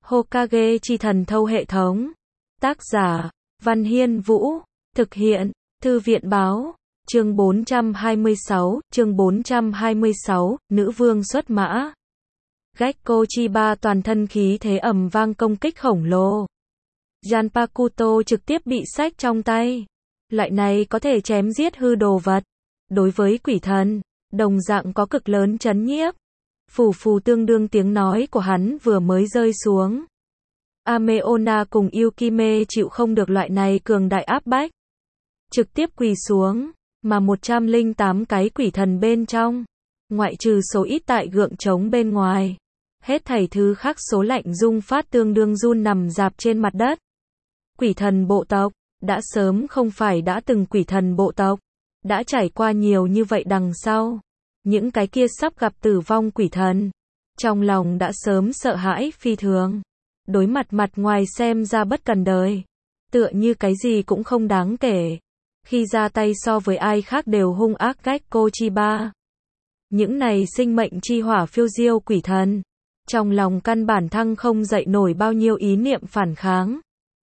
Hokage chi thần thâu hệ thống. Tác giả, Văn Hiên Vũ. Thực hiện, Thư viện báo. Chương 426, Nữ vương xuất mã. Gekko Chiba toàn thân khí thế ầm vang công kích khổng lồ. Zanpakuto trực tiếp bị xách trong tay. Loại này có thể chém giết hư đồ vật. Đối với quỷ thần, đồng dạng có cực lớn chấn nhiếp. Phù phù tương đương tiếng nói của hắn vừa mới rơi xuống. Ameona cùng Yukime chịu không được loại này cường đại áp bách. Trực tiếp quỳ xuống, mà 108 cái quỷ thần bên trong, ngoại trừ số ít tại gượng trống bên ngoài. Hết thảy thứ khác số lạnh rung phát tương đương run nằm rạp trên mặt đất. Quỷ thần bộ tộc, đã sớm không phải đã từng quỷ thần bộ tộc, đã trải qua nhiều như vậy đằng sau. Những cái kia sắp gặp tử vong quỷ thần, trong lòng đã sớm sợ hãi phi thường. Đối mặt mặt ngoài xem ra bất cần đời, tựa như cái gì cũng không đáng kể. Khi ra tay so với ai khác đều hung ác Gekko Chiba. Những này sinh mệnh chi hỏa phiêu diêu quỷ thần, trong lòng căn bản thăng không dậy nổi bao nhiêu ý niệm phản kháng.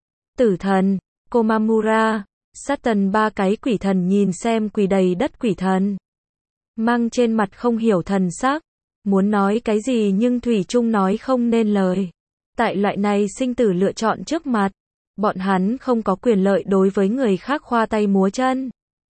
Tử thần, Komamura, Satan ba cái quỷ thần nhìn xem quỳ đầy đất quỷ thần, mang trên mặt không hiểu thần sắc, muốn nói cái gì nhưng thủy chung nói không nên lời. Tại loại này sinh tử lựa chọn trước mặt, bọn hắn không có quyền lợi đối với người khác khoa tay múa chân.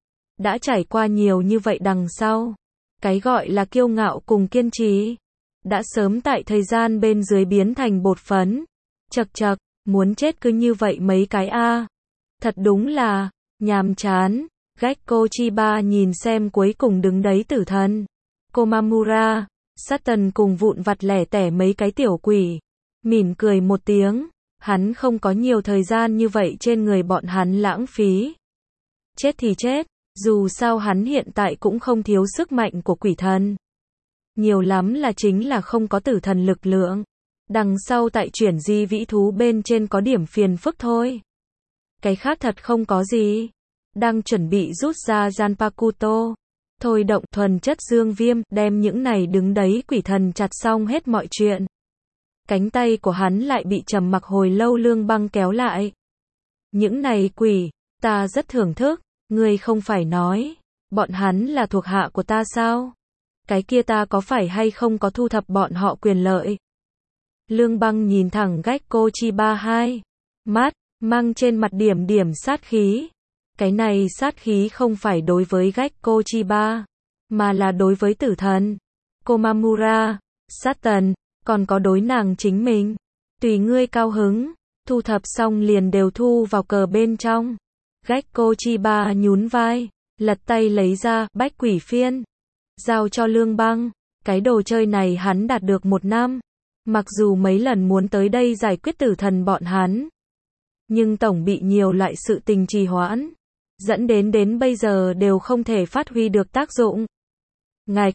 Đã trải qua nhiều như vậy đằng sau, cái gọi là kiêu ngạo cùng kiên trì, đã sớm tại thời gian bên dưới biến thành bột phấn. Chậc chậc, muốn chết cứ như vậy mấy cái a. Thật đúng là, nhàm chán. Gekko Chiba nhìn xem cuối cùng đứng đấy tử thần, Komamura, Satan cùng vụn vặt lẻ tẻ mấy cái tiểu quỷ. Mỉm cười một tiếng, hắn không có nhiều thời gian như vậy trên người bọn hắn lãng phí. Chết thì chết, dù sao hắn hiện tại cũng không thiếu sức mạnh của quỷ thần. Nhiều lắm là chính là không có tử thần lực lượng. Đằng sau tại chuyển di vĩ thú bên trên có điểm phiền phức thôi. Cái khác thật không có gì. Đang chuẩn bị rút ra Zanpakuto, thôi động thuần chất dương viêm, đem những này đứng đấy quỷ thần chặt xong hết mọi chuyện. Cánh tay của hắn lại bị trầm mặc hồi lâu Lương Băng kéo lại. Những này quỷ, ta rất thưởng thức, ngươi không phải nói, bọn hắn là thuộc hạ của ta sao? Cái kia ta có phải hay không có thu thập bọn họ quyền lợi? Lương Băng nhìn thẳng Gekko Chiba hai mắt, mang trên mặt điểm điểm sát khí. Cái này sát khí không phải đối với Gekko Chiba, mà là đối với tử thần, Komamura, Satan, còn có đối nàng chính mình. Tùy ngươi cao hứng, thu thập xong liền đều thu vào cờ bên trong. Gekko Chiba nhún vai, lật tay lấy ra bách quỷ phiên, giao cho Lương Băng. Cái đồ chơi này hắn đạt được 1 năm. Mặc dù mấy lần muốn tới đây giải quyết tử thần bọn hắn, nhưng tổng bị nhiều loại sự tình trì hoãn, dẫn đến bây giờ đều không thể phát huy được tác dụng. Ngạch,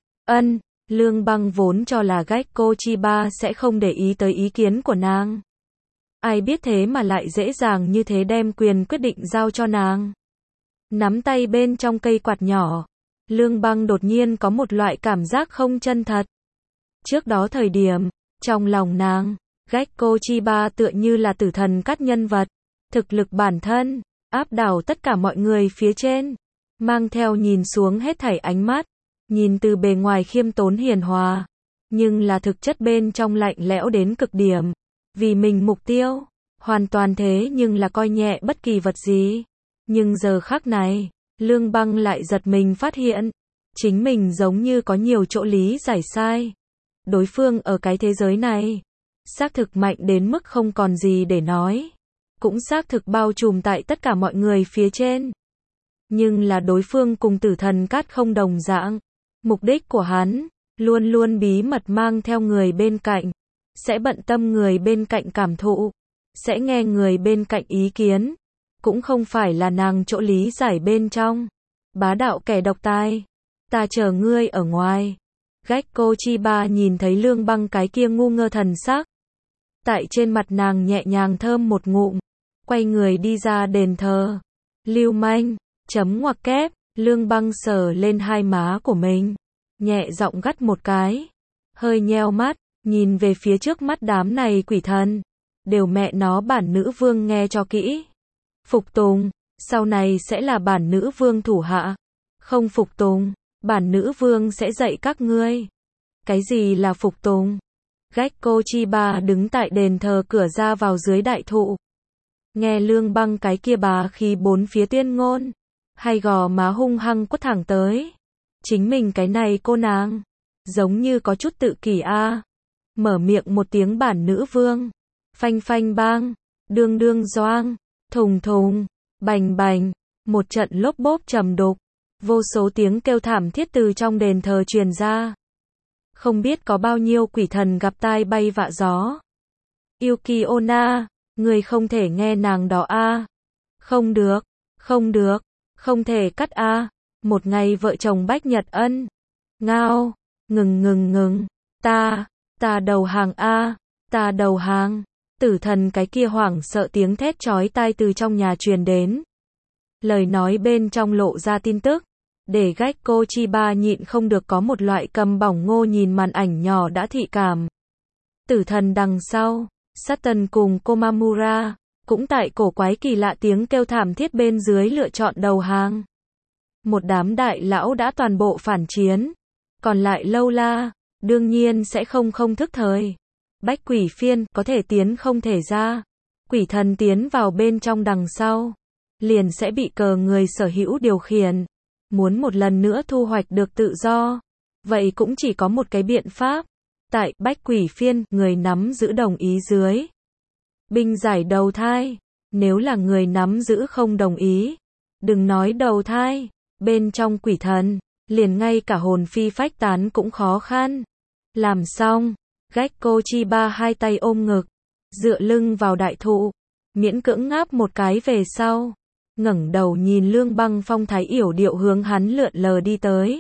Lương Băng vốn cho là Gekko Chiba sẽ không để ý tới ý kiến của nàng. Ai biết thế mà lại dễ dàng như thế đem quyền quyết định giao cho nàng. Nắm tay bên trong cây quạt nhỏ, Lương Băng đột nhiên có một loại cảm giác không chân thật. Trước đó thời điểm, trong lòng nàng, Gekko Chiba tựa như là tử thần cắt nhân vật, thực lực bản thân, áp đảo tất cả mọi người phía trên, mang theo nhìn xuống hết thảy ánh mắt, nhìn từ bề ngoài khiêm tốn hiền hòa, nhưng là thực chất bên trong lạnh lẽo đến cực điểm, vì mình mục tiêu, hoàn toàn thế nhưng là coi nhẹ bất kỳ vật gì. Nhưng giờ khắc này, Lương Băng lại giật mình phát hiện, chính mình giống như có nhiều chỗ lý giải sai. Đối phương ở cái thế giới này, xác thực mạnh đến mức không còn gì để nói, cũng xác thực bao trùm tại tất cả mọi người phía trên. Nhưng là đối phương cùng tử thần cát không đồng dạng. Mục đích của hắn, luôn luôn bí mật mang theo người bên cạnh, sẽ bận tâm người bên cạnh cảm thụ, sẽ nghe người bên cạnh ý kiến, cũng không phải là nàng chỗ lý giải bên trong. Bá đạo kẻ độc tài, ta chờ ngươi ở ngoài. Gekko Chiba nhìn thấy Lương Băng cái kia ngu ngơ thần sắc. Tại trên mặt nàng nhẹ nhàng thơm một ngụm, quay người đi ra đền thờ. Lưu manh, chấm ngoặc kép, Lương Băng sờ lên hai má của mình, nhẹ giọng gắt một cái, hơi nheo mắt, nhìn về phía trước mắt đám này quỷ thần. đều mẹ nó bản nữ vương nghe cho kỹ. Phục tùng, sau này sẽ là bản nữ vương thủ hạ. Không phục tùng, bản nữ vương sẽ dạy các ngươi. Cái gì là phục tùng? Gekko Chiba đứng tại đền thờ cửa ra vào dưới đại thụ. Nghe Lương Băng cái kia bá khí bốn phía tuyên ngôn. Hay gò má hung hăng quất thẳng tới. Chính mình cái này cô nàng. Giống như có chút tự kỷ a. Mở miệng một tiếng bản nữ vương. Phanh phanh bang. Đương đương doang. Thùng thùng. Bành bành. Một trận lốp bốp trầm đục. Vô số tiếng kêu thảm thiết từ trong đền thờ truyền ra. Không biết có bao nhiêu quỷ thần gặp tai bay vạ gió. Yuki Onna, người không thể nghe nàng đó a. Không được, không được, không thể cắt a. Một ngày vợ chồng Bách Nhật Ân. Ngao, ngừng, ta đầu hàng a, ta đầu hàng. Tử thần cái kia hoảng sợ tiếng thét chói tai từ trong nhà truyền đến. Lời nói bên trong lộ ra tin tức. Để Gekko Chiba nhịn không được có một loại cầm bỏng ngô nhìn màn ảnh nhỏ đã thị cảm. Tử thần đằng sau, Satan cùng Komamura, cũng tại cổ quái kỳ lạ tiếng kêu thảm thiết bên dưới lựa chọn đầu hàng. Một đám đại lão đã toàn bộ phản chiến. Còn lại lâu la, đương nhiên sẽ không thức thời. Bách quỷ phiên, có thể tiến không thể ra. Quỷ thần tiến vào bên trong đằng sau. Liền sẽ bị cờ người sở hữu điều khiển. Muốn một lần nữa thu hoạch được tự do. Vậy cũng chỉ có một cái biện pháp. Tại Bách Quỷ Phiên, người nắm giữ đồng ý dưới. Binh giải đầu thai. Nếu là người nắm giữ không đồng ý. Đừng nói đầu thai. Bên trong quỷ thần, liền ngay cả hồn phi phách tán cũng khó khăn. Làm xong, Gekko Chiba hai tay ôm ngực. Dựa lưng vào đại thụ. Miễn cưỡng ngáp một cái về sau. Ngẩng đầu nhìn Lương Băng phong thái yểu điệu hướng hắn lượn lờ đi tới.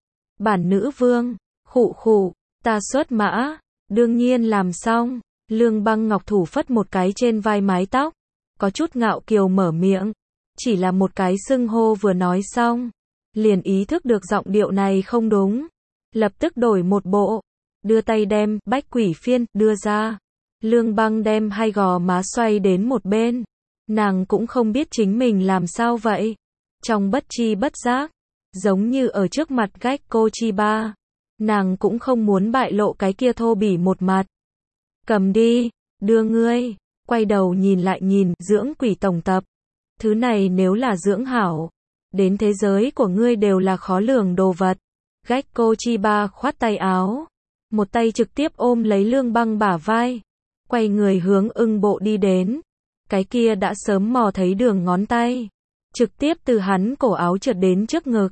Bản nữ vương, khụ, ta xuất mã, đương nhiên làm xong. Lương Băng ngọc thủ phất một cái trên vai mái tóc, có chút ngạo kiều mở miệng. Chỉ là một cái xưng hô vừa nói xong, liền ý thức được giọng điệu này không đúng. Lập tức đổi một bộ, đưa tay đem Bách Quỷ Phiên đưa ra. Lương Băng đem hai gò má xoay đến một bên. Nàng cũng không biết chính mình làm sao vậy. Trong bất chi bất giác, giống như ở trước mặt Gekko Chiba, nàng cũng không muốn bại lộ cái kia thô bỉ một mặt. Cầm đi, đưa ngươi. Quay đầu nhìn lại nhìn, dưỡng quỷ tổng tập. Thứ này nếu là dưỡng hảo, đến thế giới của ngươi đều là khó lường đồ vật. Gekko Chiba khoát tay áo, một tay trực tiếp ôm lấy Lương Băng bả vai, quay người hướng ưng bộ đi đến. Cái kia đã sớm mò thấy đường ngón tay, trực tiếp từ hắn cổ áo trượt đến trước ngực.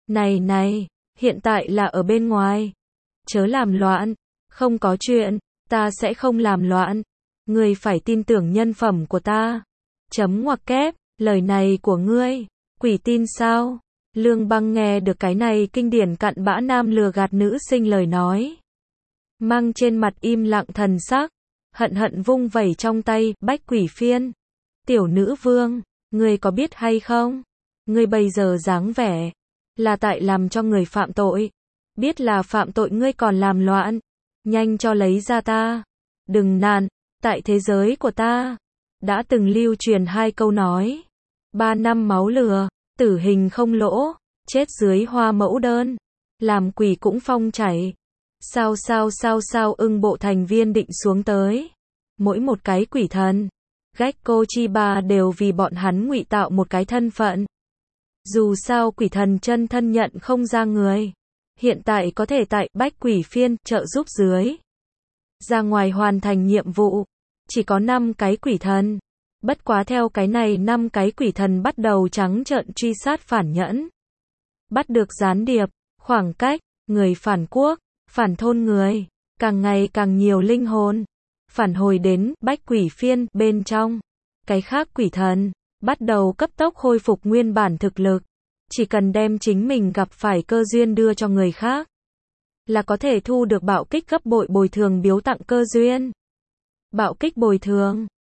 Này, hiện tại là ở bên ngoài. Chớ làm loạn, không có chuyện, ta sẽ không làm loạn. Ngươi phải tin tưởng nhân phẩm của ta. Chấm ngoặc kép, lời này của ngươi, quỷ tin sao? Lương Băng nghe được cái này kinh điển cặn bã nam lừa gạt nữ sinh lời nói. Mang trên mặt im lặng thần sắc. Hận vung vẩy trong tay, Bách Quỷ Phiên. Tiểu nữ vương, ngươi có biết hay không? Ngươi bây giờ dáng vẻ, là tại làm cho người phạm tội. Biết là phạm tội ngươi còn làm loạn. Nhanh cho lấy ra ta. Đừng nản, tại thế giới của ta, đã từng lưu truyền hai câu nói. 3 năm máu lừa, tử hình không lỗ, chết dưới hoa mẫu đơn. Làm quỷ cũng phong chảy. Sao ưng bộ thành viên định xuống tới. Mỗi một cái quỷ thần, Gekko Chiba đều vì bọn hắn ngụy tạo một cái thân phận. Dù sao quỷ thần chân thân nhận không ra người. Hiện tại có thể tại Bách Quỷ Phiên trợ giúp dưới. Ra ngoài hoàn thành nhiệm vụ. Chỉ có 5 cái quỷ thần. Bất quá theo cái này 5 cái quỷ thần bắt đầu trắng trợn truy sát phản nhẫn. Bắt được gián điệp, khoảng cách, người phản quốc, phản thôn người, càng ngày càng nhiều linh hồn. Phản hồi đến Bách Quỷ Phiên bên trong. Cái khác quỷ thần, bắt đầu cấp tốc khôi phục nguyên bản thực lực. Chỉ cần đem chính mình gặp phải cơ duyên đưa cho người khác, là có thể thu được bạo kích gấp bội bồi thường biếu tặng cơ duyên. Bạo kích bồi thường,